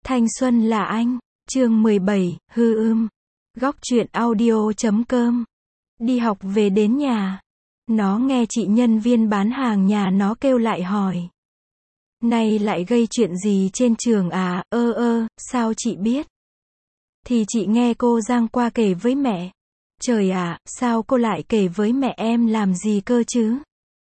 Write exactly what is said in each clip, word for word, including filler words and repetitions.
Thanh xuân là anh. Chương mười bảy, hư ưm. Góc truyện audio chấm com. Đi học về đến nhà. Nó nghe chị nhân viên bán hàng nhà nó kêu lại hỏi. Này lại gây chuyện gì trên trường à, ơ ơ, sao chị biết? Thì chị nghe cô Giang qua kể với mẹ. Trời ạ, sao cô lại kể với mẹ em làm gì cơ chứ?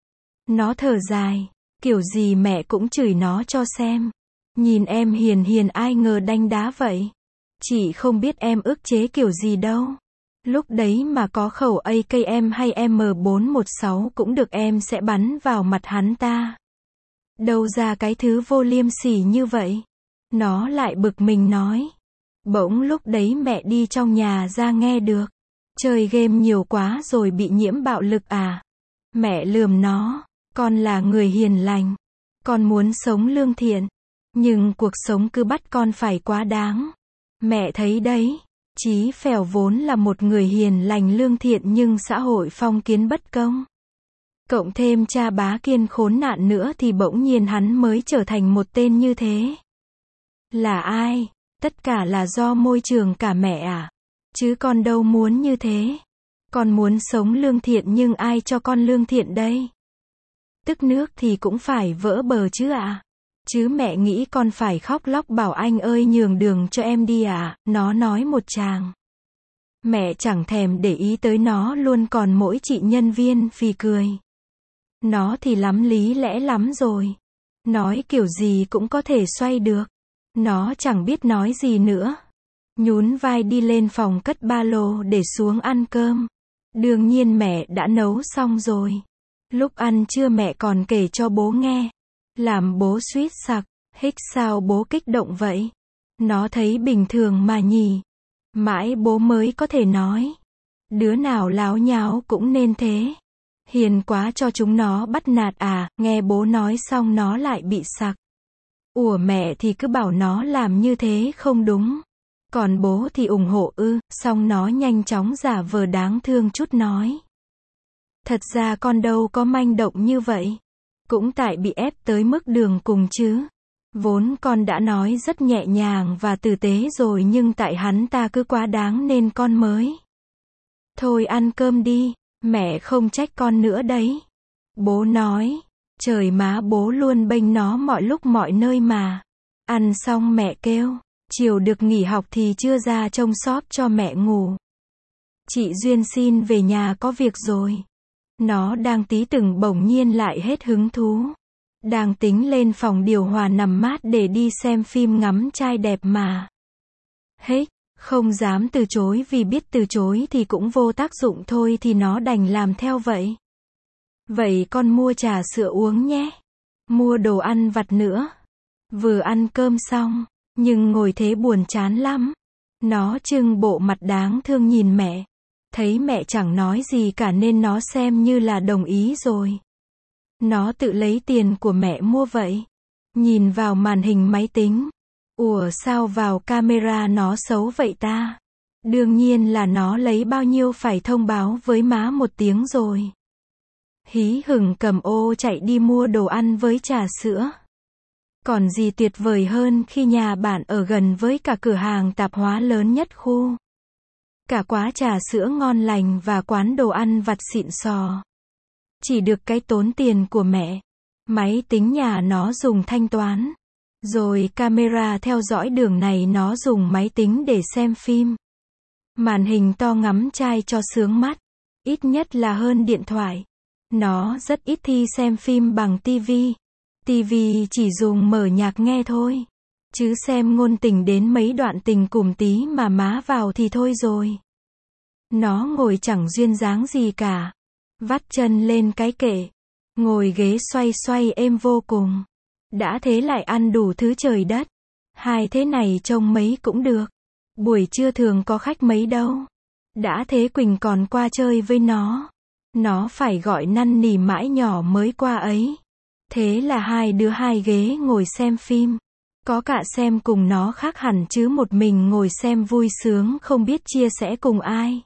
Nó thở dài, kiểu gì mẹ cũng chửi nó cho xem. Nhìn em hiền hiền ai ngờ đánh đá vậy. Chị không biết em ức chế kiểu gì đâu. Lúc đấy mà có khẩu a ca em hay M bốn một sáu cũng được em sẽ bắn vào mặt hắn ta. Đâu ra cái thứ vô liêm sỉ như vậy. Nó lại bực mình nói. Bỗng lúc đấy mẹ đi trong nhà ra nghe được. Chơi game nhiều quá rồi bị nhiễm bạo lực à? Mẹ lườm nó. Con là người hiền lành. Con muốn sống lương thiện. Nhưng cuộc sống cứ bắt con phải quá đáng. Mẹ thấy đấy. Chí Phèo vốn là một người hiền lành lương thiện nhưng xã hội phong kiến bất công. Cộng thêm cha bá Kiên khốn nạn nữa thì bỗng nhiên hắn mới trở thành một tên như thế. Là ai? Tất cả là do môi trường cả mẹ à? Chứ con đâu muốn như thế. Con muốn sống lương thiện nhưng ai cho con lương thiện đây? Tức nước thì cũng phải vỡ bờ chứ ạ. À? Chứ mẹ nghĩ con phải khóc lóc bảo anh ơi nhường đường cho em đi à? Nó nói một tràng. Mẹ chẳng thèm để ý tới nó luôn, còn mỗi chị nhân viên phì cười. Nó thì lắm lý lẽ lắm rồi. Nói kiểu gì cũng có thể xoay được. Nó chẳng biết nói gì nữa. Nhún vai đi lên phòng cất ba lô để xuống ăn cơm. Đương nhiên mẹ đã nấu xong rồi. Lúc ăn trưa mẹ còn kể cho bố nghe. Làm bố suýt sặc. Hích sao bố kích động vậy? Nó thấy bình thường mà nhỉ. Mãi bố mới có thể nói. Đứa nào láo nháo cũng nên thế. Hiền quá cho chúng nó bắt nạt à? Nghe bố nói xong nó lại bị sặc. Ủa mẹ thì cứ bảo nó làm như thế không đúng. Còn bố thì ủng hộ ư? Xong nó nhanh chóng giả vờ đáng thương chút nói. Thật ra con đâu có manh động như vậy. Cũng tại bị ép tới mức đường cùng chứ. Vốn con đã nói rất nhẹ nhàng và tử tế rồi nhưng tại hắn ta cứ quá đáng nên con mới. Thôi ăn cơm đi, mẹ không trách con nữa đấy. Bố nói, trời má bố luôn bênh nó mọi lúc mọi nơi mà. Ăn xong mẹ kêu, chiều được nghỉ học thì chưa ra trông xóp cho mẹ ngủ. Chị Duyên xin về nhà có việc rồi. Nó đang tí từng bỗng nhiên lại hết hứng thú. Đang tính lên phòng điều hòa nằm mát để đi xem phim ngắm trai đẹp mà. Hết, không dám từ chối vì biết từ chối thì cũng vô tác dụng thôi thì nó đành làm theo vậy. Vậy con mua trà sữa uống nhé. Mua đồ ăn vặt nữa. Vừa ăn cơm xong, nhưng ngồi thế buồn chán lắm. Nó trưng bộ mặt đáng thương nhìn mẹ. Thấy mẹ chẳng nói gì cả nên nó xem như là đồng ý rồi. Nó tự lấy tiền của mẹ mua vậy. Nhìn vào màn hình máy tính. Ủa sao vào camera nó xấu vậy ta? Đương nhiên là nó lấy bao nhiêu phải thông báo với má một tiếng rồi. Hí hửng cầm ô chạy đi mua đồ ăn với trà sữa. Còn gì tuyệt vời hơn khi nhà bạn ở gần với cả cửa hàng tạp hóa lớn nhất khu. Cả quá trà sữa ngon lành và quán đồ ăn vặt xịn sò. Chỉ được cái tốn tiền của mẹ. Máy tính nhà nó dùng thanh toán. Rồi camera theo dõi đường này nó dùng máy tính để xem phim. Màn hình to ngắm trai cho sướng mắt. Ít nhất là hơn điện thoại. Nó rất ít khi xem phim bằng tivi. Tivi chỉ dùng mở nhạc nghe thôi. Chứ xem ngôn tình đến mấy đoạn tình cùm tí mà má vào thì thôi rồi. Nó ngồi chẳng duyên dáng gì cả. Vắt chân lên cái kệ. Ngồi ghế xoay xoay êm vô cùng. Đã thế lại ăn đủ thứ trời đất. Hai thế này trông mấy cũng được. Buổi trưa thường có khách mấy đâu. Đã thế Quỳnh còn qua chơi với nó. Nó phải gọi năn nỉ mãi nhỏ mới qua ấy. Thế là hai đứa hai ghế ngồi xem phim. Có cả xem cùng nó khác hẳn chứ một mình ngồi xem vui sướng không biết chia sẻ cùng ai.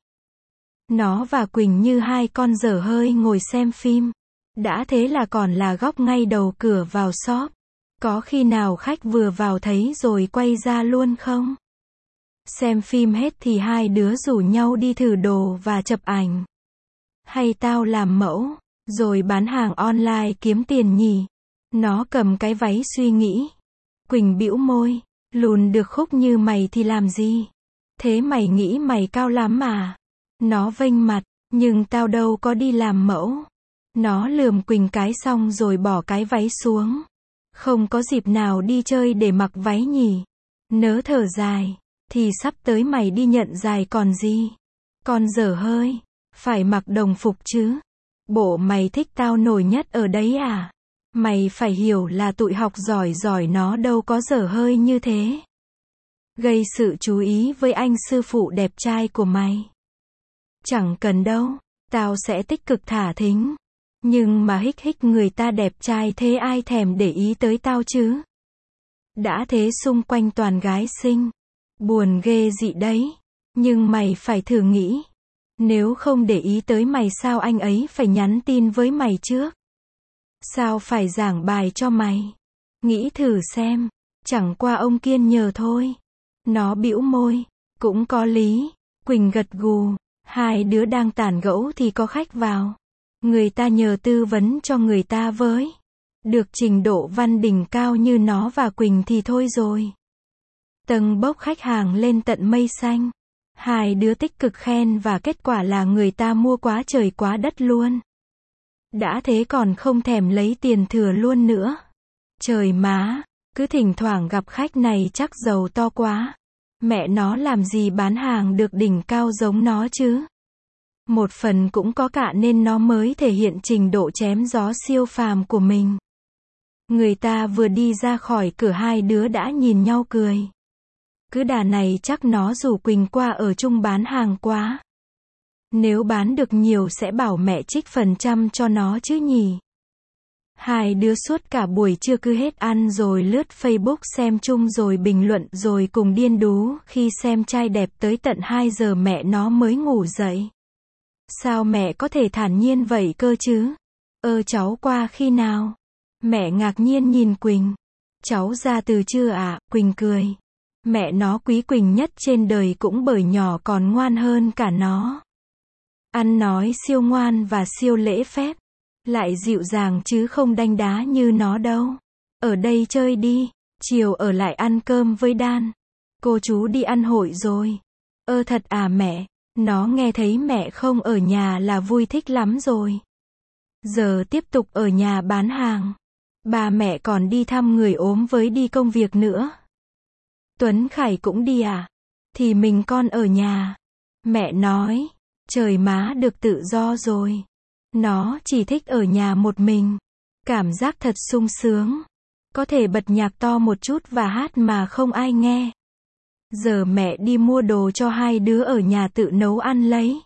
Nó và Quỳnh như hai con dở hơi ngồi xem phim. Đã thế là còn là góc ngay đầu cửa vào shop. Có khi nào khách vừa vào thấy rồi quay ra luôn không? Xem phim hết thì hai đứa rủ nhau đi thử đồ và chụp ảnh. Hay tao làm mẫu, rồi bán hàng online kiếm tiền nhỉ? Nó cầm cái váy suy nghĩ. Quỳnh bĩu môi, lùn được khúc như mày thì làm gì? Thế mày nghĩ mày cao lắm à? Nó vênh mặt, nhưng tao đâu có đi làm mẫu. Nó lườm Quỳnh cái xong rồi bỏ cái váy xuống. Không có dịp nào đi chơi để mặc váy nhỉ? Nớ thở dài, thì sắp tới mày đi nhận dài còn gì? Còn dở hơi, phải mặc đồng phục chứ. Bộ mày thích tao nổi nhất ở đấy à? Mày phải hiểu là tụi học giỏi giỏi nó đâu có dở hơi như thế. Gây sự chú ý với anh sư phụ đẹp trai của mày. Chẳng cần đâu, tao sẽ tích cực thả thính. Nhưng mà hích hích người ta đẹp trai thế ai thèm để ý tới tao chứ? Đã thế xung quanh toàn gái xinh. Buồn ghê dị đấy. Nhưng mày phải thử nghĩ. Nếu không để ý tới mày sao anh ấy phải nhắn tin với mày trước? Sao phải giảng bài cho mày? Nghĩ thử xem. Chẳng qua ông Kiên nhờ thôi. Nó bĩu môi. Cũng có lý. Quỳnh gật gù. Hai đứa đang tản gẫu thì có khách vào. Người ta nhờ tư vấn cho người ta với. Được trình độ văn đỉnh cao như nó và Quỳnh thì thôi rồi. Tầng bốc khách hàng lên tận mây xanh. Hai đứa tích cực khen và kết quả là người ta mua quá trời quá đất luôn. Đã thế còn không thèm lấy tiền thừa luôn nữa. Trời má, cứ thỉnh thoảng gặp khách này chắc giàu to quá. Mẹ nó làm gì bán hàng được đỉnh cao giống nó chứ? Một phần cũng có cả nên nó mới thể hiện trình độ chém gió siêu phàm của mình. Người ta vừa đi ra khỏi cửa hai đứa đã nhìn nhau cười. Cứ đà này chắc nó rủ Quỳnh qua ở chung bán hàng quá. Nếu bán được nhiều sẽ bảo mẹ trích phần trăm cho nó chứ nhỉ. Hai đứa suốt cả buổi trưa cứ hết ăn rồi lướt Facebook xem chung rồi bình luận rồi cùng điên đú khi xem trai đẹp tới tận hai giờ mẹ nó mới ngủ dậy. Sao mẹ có thể thản nhiên vậy cơ chứ? Ơ cháu qua khi nào? Mẹ ngạc nhiên nhìn Quỳnh. Cháu ra từ trưa à? Quỳnh cười. Mẹ nó quý Quỳnh nhất trên đời cũng bởi nhỏ còn ngoan hơn cả nó. Ăn nói siêu ngoan và siêu lễ phép. Lại dịu dàng chứ không đanh đá như nó đâu. Ở đây chơi đi. Chiều ở lại ăn cơm với Đan. Cô chú đi ăn hội rồi. Ơ thật à mẹ? Nó nghe thấy mẹ không ở nhà là vui thích lắm rồi. Giờ tiếp tục ở nhà bán hàng. Bà mẹ còn đi thăm người ốm với đi công việc nữa. Tuấn Khải cũng đi à? Thì mình con ở nhà. Mẹ nói, trời má được tự do rồi. Nó chỉ thích ở nhà một mình. Cảm giác thật sung sướng. Có thể bật nhạc to một chút và hát mà không ai nghe. Giờ mẹ đi mua đồ cho hai đứa ở nhà tự nấu ăn lấy.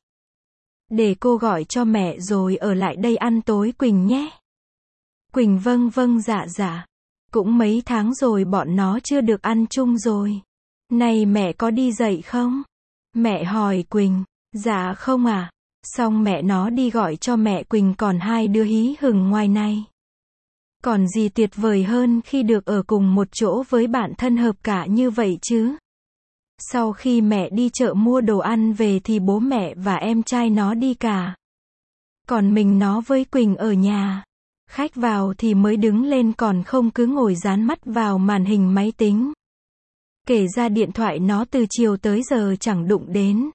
Để cô gọi cho mẹ rồi ở lại đây ăn tối Quỳnh nhé. Quỳnh vâng vâng dạ dạ. Cũng mấy tháng rồi bọn nó chưa được ăn chung rồi. Này mẹ có đi dậy không? Mẹ hỏi Quỳnh. Dạ không à. Xong mẹ nó đi gọi cho mẹ Quỳnh còn hai đứa hí hửng ngoài này. Còn gì tuyệt vời hơn khi được ở cùng một chỗ với bạn thân hợp cả như vậy chứ? Sau khi mẹ đi chợ mua đồ ăn về thì bố mẹ và em trai nó đi cả. Còn mình nó với Quỳnh ở nhà. Khách vào thì mới đứng lên còn không cứ ngồi dán mắt vào màn hình máy tính. Kể ra điện thoại nó từ chiều tới giờ chẳng đụng đến.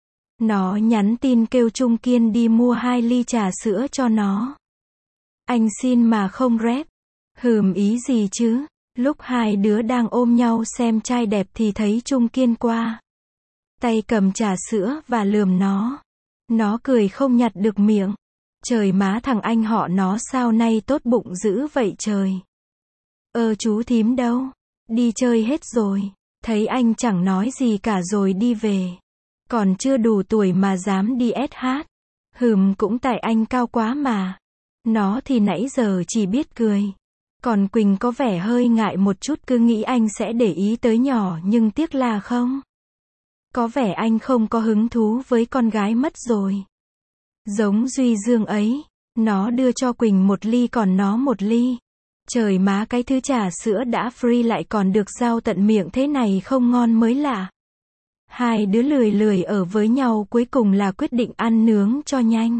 Nó nhắn tin kêu Trung Kiên đi mua hai ly trà sữa cho nó. Anh xin mà không rep. Hừm ý gì chứ? Lúc hai đứa đang ôm nhau xem trai đẹp thì thấy Trung Kiên qua. Tay cầm trà sữa và lườm nó. Nó cười không nhặt được miệng. Trời má thằng anh họ nó sao nay tốt bụng dữ vậy trời. Ơ chú thím đâu? Đi chơi hết rồi. Thấy anh chẳng nói gì cả rồi đi về. Còn chưa đủ tuổi mà dám đi ét hát. Hừm cũng tại anh cao quá mà. Nó thì nãy giờ chỉ biết cười. Còn Quỳnh có vẻ hơi ngại một chút cứ nghĩ anh sẽ để ý tới nhỏ nhưng tiếc là không. Có vẻ anh không có hứng thú với con gái mất rồi. Giống Duy Dương ấy, nó đưa cho Quỳnh một ly còn nó một ly. Trời má, cái thứ trà sữa đã free lại còn được giao tận miệng thế này không ngon mới lạ. Hai đứa lười lười ở với nhau cuối cùng là quyết định ăn nướng cho nhanh.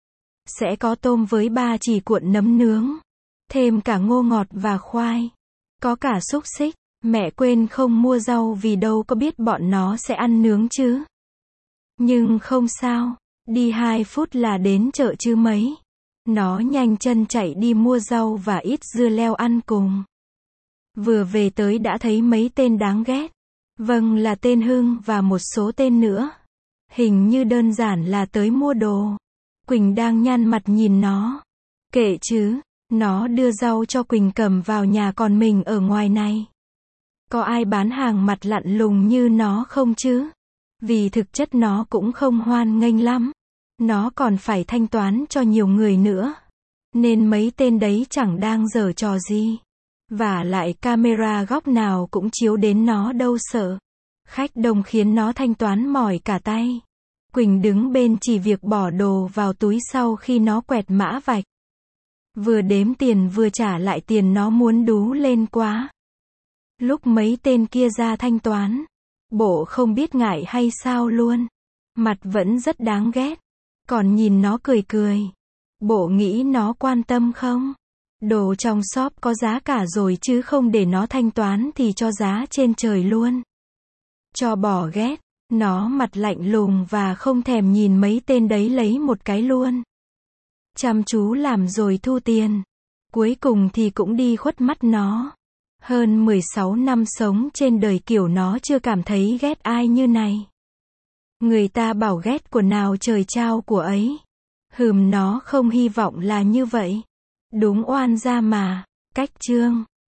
Sẽ có tôm với ba chỉ cuộn nấm nướng. Thêm cả ngô ngọt và khoai. Có cả xúc xích. Mẹ quên không mua rau vì đâu có biết bọn nó sẽ ăn nướng chứ. Nhưng không sao. Đi hai phút là đến chợ chứ mấy. Nó nhanh chân chạy đi mua rau và ít dưa leo ăn cùng. Vừa về tới đã thấy mấy tên đáng ghét. Vâng, là tên Hưng và một số tên nữa. Hình như đơn giản là tới mua đồ. Quỳnh đang nhăn mặt nhìn nó. Kệ chứ, nó đưa rau cho Quỳnh cầm vào nhà còn mình ở ngoài này. Có ai bán hàng mặt lạnh lùng như nó không chứ? Vì thực chất nó cũng không hoan nghênh lắm. Nó còn phải thanh toán cho nhiều người nữa. Nên mấy tên đấy chẳng đang giở trò gì. Vả lại camera góc nào cũng chiếu đến nó đâu sợ. Khách đông khiến nó thanh toán mỏi cả tay. Quỳnh đứng bên chỉ việc bỏ đồ vào túi sau khi nó quẹt mã vạch. Vừa đếm tiền vừa trả lại tiền nó muốn đú lên quá. Lúc mấy tên kia ra thanh toán, bộ không biết ngại hay sao luôn. Mặt vẫn rất đáng ghét. Còn nhìn nó cười cười. Bộ nghĩ nó quan tâm không? Đồ trong shop có giá cả rồi chứ không để nó thanh toán thì cho giá trên trời luôn. Cho bỏ ghét. Nó mặt lạnh lùng và không thèm nhìn mấy tên đấy lấy một cái luôn. Chăm chú làm rồi thu tiền. Cuối cùng thì cũng đi khuất mắt nó. Hơn mười sáu năm sống trên đời kiểu nó chưa cảm thấy ghét ai như này. Người ta bảo ghét của nào trời trao của ấy. Hừm, nó không hy vọng là như vậy. Đúng oan gia mà. Cách chương